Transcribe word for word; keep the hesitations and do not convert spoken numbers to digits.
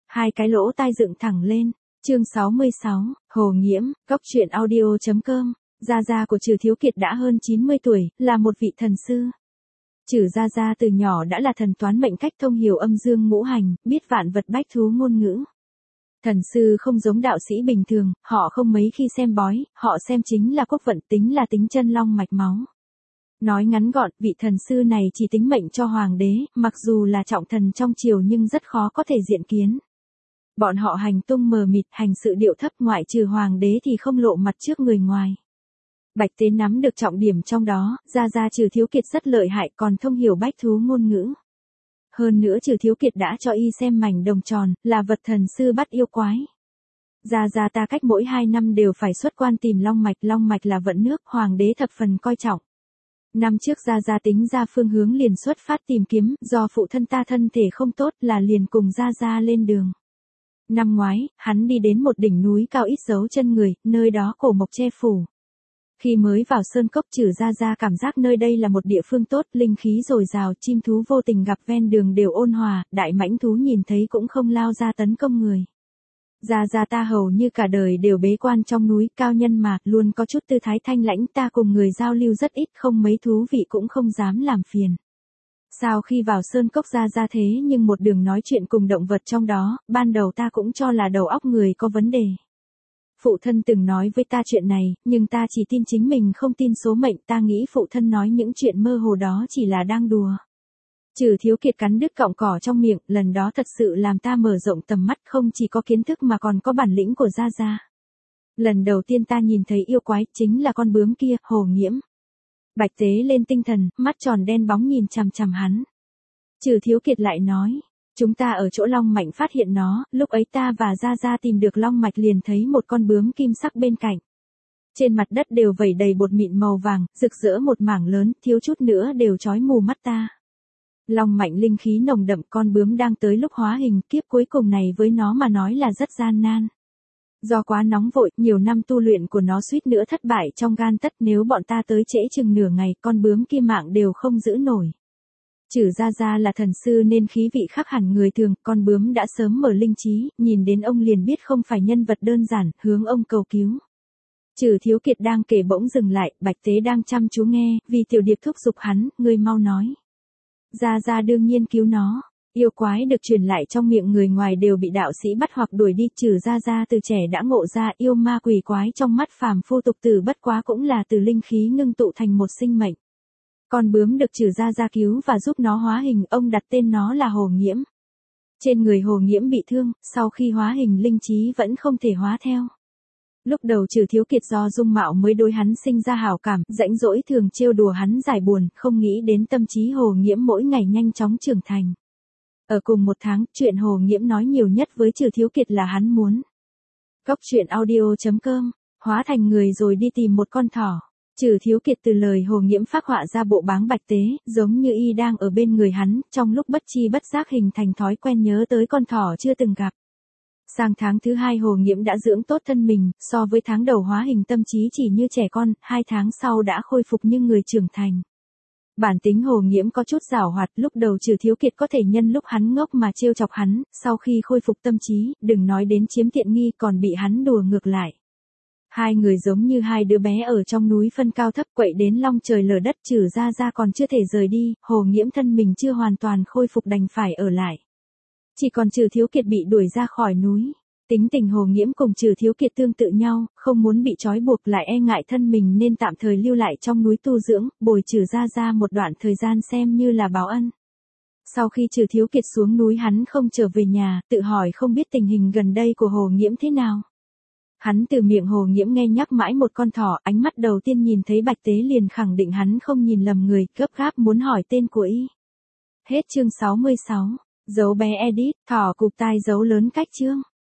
Hai cái lỗ tai dựng thẳng lên. Chương sáu mươi sáu, Hồ Nghiễm, Cốc truyện audio chấm com. Gia gia của Trừ Thiếu Kiệt đã hơn chín mươi tuổi, là một vị thần sư. Trừ gia gia từ nhỏ đã là thần toán mệnh cách, thông hiểu âm dương ngũ hành, biết vạn vật bách thú ngôn ngữ. Thần sư không giống đạo sĩ bình thường, họ không mấy khi xem bói, họ xem chính là quốc vận, tính là tính chân long mạch máu. Nói ngắn gọn, vị thần sư này chỉ tính mệnh cho hoàng đế, mặc dù là trọng thần trong triều nhưng rất khó có thể diện kiến. Bọn họ hành tung mờ mịt, hành sự điệu thấp, ngoại trừ hoàng đế thì không lộ mặt trước người ngoài. Bạch Tế nắm được trọng điểm trong đó, gia gia Trừ Thiếu Kiệt rất lợi hại, còn thông hiểu bách thú ngôn ngữ. Hơn nữa Trừ Thiếu Kiệt đã cho y xem mảnh đồng tròn, là vật thần sư bắt yêu quái. Gia gia ta cách mỗi hai năm đều phải xuất quan tìm long mạch, long mạch là vận nước, hoàng đế thập phần coi trọng. Năm trước gia gia tính ra phương hướng liền xuất phát tìm kiếm, do phụ thân ta thân thể không tốt là liền cùng gia gia lên đường. Năm ngoái, hắn đi đến một đỉnh núi cao ít dấu chân người, nơi đó cổ mộc che phủ. Khi mới vào sơn cốc, Trừ gia gia cảm giác nơi đây là một địa phương tốt, linh khí dồi dào, chim thú vô tình gặp ven đường đều ôn hòa, đại mãnh thú nhìn thấy cũng không lao ra tấn công người. Gia gia ta hầu như cả đời đều bế quan trong núi, cao nhân mà, luôn có chút tư thái thanh lãnh, ta cùng người giao lưu rất ít, không mấy thú vị cũng không dám làm phiền. Sau khi vào sơn cốc gia gia thế nhưng một đường nói chuyện cùng động vật trong đó, ban đầu ta cũng cho là đầu óc người có vấn đề. Phụ thân từng nói với ta chuyện này, nhưng ta chỉ tin chính mình không tin số mệnh, ta nghĩ phụ thân nói những chuyện mơ hồ đó chỉ là đang đùa. Trừ Thiếu Kiệt cắn đứt cọng cỏ trong miệng, lần đó thật sự làm ta mở rộng tầm mắt, không chỉ có kiến thức mà còn có bản lĩnh của gia gia. Lần đầu tiên ta nhìn thấy yêu quái, chính là con bướm kia, Hồ Nghiễm. Bạch Tế lên tinh thần, mắt tròn đen bóng nhìn chằm chằm hắn. Trừ Thiếu Kiệt lại nói, chúng ta ở chỗ long mạch phát hiện nó, lúc ấy ta và gia gia tìm được long mạch liền thấy một con bướm kim sắc bên cạnh. Trên mặt đất đều vẩy đầy bột mịn màu vàng, rực rỡ một mảng lớn, thiếu chút nữa đều chói mù mắt ta. Long mạch linh khí nồng đậm, con bướm đang tới lúc hóa hình, kiếp cuối cùng này với nó mà nói là rất gian nan. Do quá nóng vội, nhiều năm tu luyện của nó suýt nữa thất bại trong gan tất, nếu bọn ta tới trễ chừng nửa ngày, con bướm kia mạng đều không giữ nổi. Trừ gia gia là thần sư nên khí vị khác hẳn người thường, con bướm đã sớm mở linh trí, nhìn đến ông liền biết không phải nhân vật đơn giản, hướng ông cầu cứu. Trừ Thiếu Kiệt đang kể bỗng dừng lại, Bạch Tế đang chăm chú nghe, vì Tiểu Điệp thúc giục hắn, ngươi mau nói. Gia gia đương nhiên cứu nó. Yêu quái được truyền lại trong miệng người ngoài đều bị đạo sĩ bắt hoặc đuổi đi, Trừ gia gia từ trẻ đã ngộ ra, yêu ma quỷ quái trong mắt phàm phu tục tử bất quá cũng là từ linh khí ngưng tụ thành một sinh mệnh. Con bướm được Trừ gia gia cứu và giúp nó hóa hình, ông đặt tên nó là Hồ Nghiễm. Trên người Hồ Nghiễm bị thương, sau khi hóa hình linh trí vẫn không thể hóa theo. Lúc đầu Trừ Thiếu Kiệt do dung mạo mới đối hắn sinh ra hảo cảm, rãnh rỗi thường trêu đùa hắn giải buồn, không nghĩ đến tâm trí Hồ Nghiễm mỗi ngày nhanh chóng trưởng thành. Ở cùng một tháng, chuyện Hồ Nghiễm nói nhiều nhất với Trừ Thiếu Kiệt là hắn muốn. Cốc truyện audio chấm com, hóa thành người rồi đi tìm một con thỏ. Trừ Thiếu Kiệt từ lời Hồ Nghiễm phác họa ra bộ báng Bạch Tế, giống như y đang ở bên người hắn, trong lúc bất chi bất giác hình thành thói quen nhớ tới con thỏ chưa từng gặp. Sang tháng thứ hai Hồ Nghiễm đã dưỡng tốt thân mình, so với tháng đầu hóa hình tâm trí chỉ như trẻ con, hai tháng sau đã khôi phục như người trưởng thành. Bản tính Hồ Nghiễm có chút giảo hoạt, lúc đầu Trừ Thiếu Kiệt có thể nhân lúc hắn ngốc mà trêu chọc hắn, sau khi khôi phục tâm trí, đừng nói đến chiếm tiện nghi còn bị hắn đùa ngược lại. Hai người giống như hai đứa bé ở trong núi phân cao thấp, quậy đến long trời lở đất, Trừ gia gia còn chưa thể rời đi, Hồ Nghiễm thân mình chưa hoàn toàn khôi phục đành phải ở lại. Chỉ còn Trừ Thiếu Kiệt bị đuổi ra khỏi núi. Tính tình Hồ Nghiễm cùng Trừ Thiếu Kiệt tương tự nhau, không muốn bị trói buộc lại e ngại thân mình nên tạm thời lưu lại trong núi tu dưỡng, bồi Trừ gia gia một đoạn thời gian xem như là báo ân. Sau khi Trừ Thiếu Kiệt xuống núi hắn không trở về nhà, tự hỏi không biết tình hình gần đây của Hồ Nghiễm thế nào. Hắn từ miệng Hồ Nghiễm nghe nhắc mãi một con thỏ, ánh mắt đầu tiên nhìn thấy Bạch Tế liền khẳng định hắn không nhìn lầm người, gấp gáp muốn hỏi tên của y. Hết chương sáu mươi sáu, dấu bé edit, thỏ cụp tai dấu lớn cách chương.